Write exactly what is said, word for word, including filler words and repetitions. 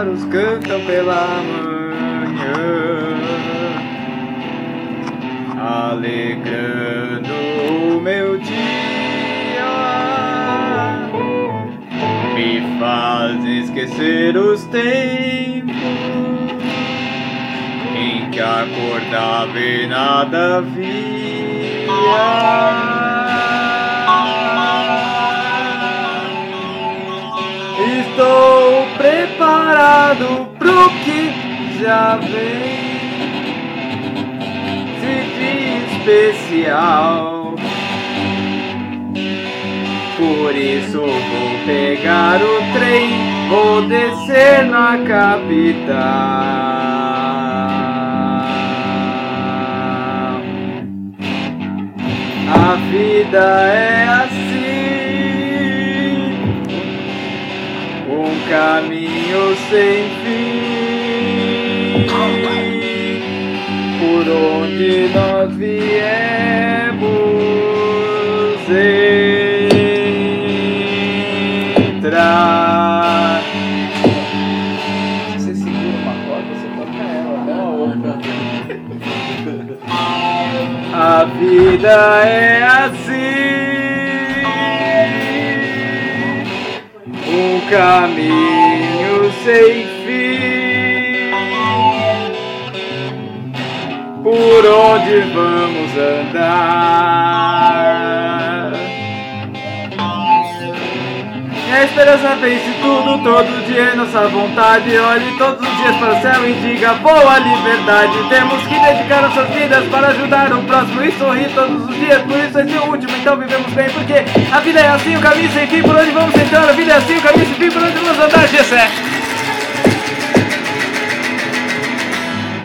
pássaros cantam pela manhã, alegrando o meu dia, me faz esquecer os tempos em que acordava e nada via. Estou preparado pro que já vem, se de especial. Por isso vou pegar o trem, vou descer na capital. A vida é assim, um caminho sem fim, por onde nós viemos entrar. Se você segura uma corda, você toca ela, não a outra. A vida é assim, um caminho sem fim, por onde vamos andar. E a esperança vence tudo, todo dia é nossa vontade. Olhe todos os dias para o céu e diga boa liberdade. Temos que dedicar nossas vidas para ajudar o próximo e sorrir todos os dias. Por isso esse é o último, então vivemos bem. Porque a vida é assim, o caminho sem fim, por onde vamos entrar. A vida é assim, o caminho sem fim, por onde vamos andar, Gessé.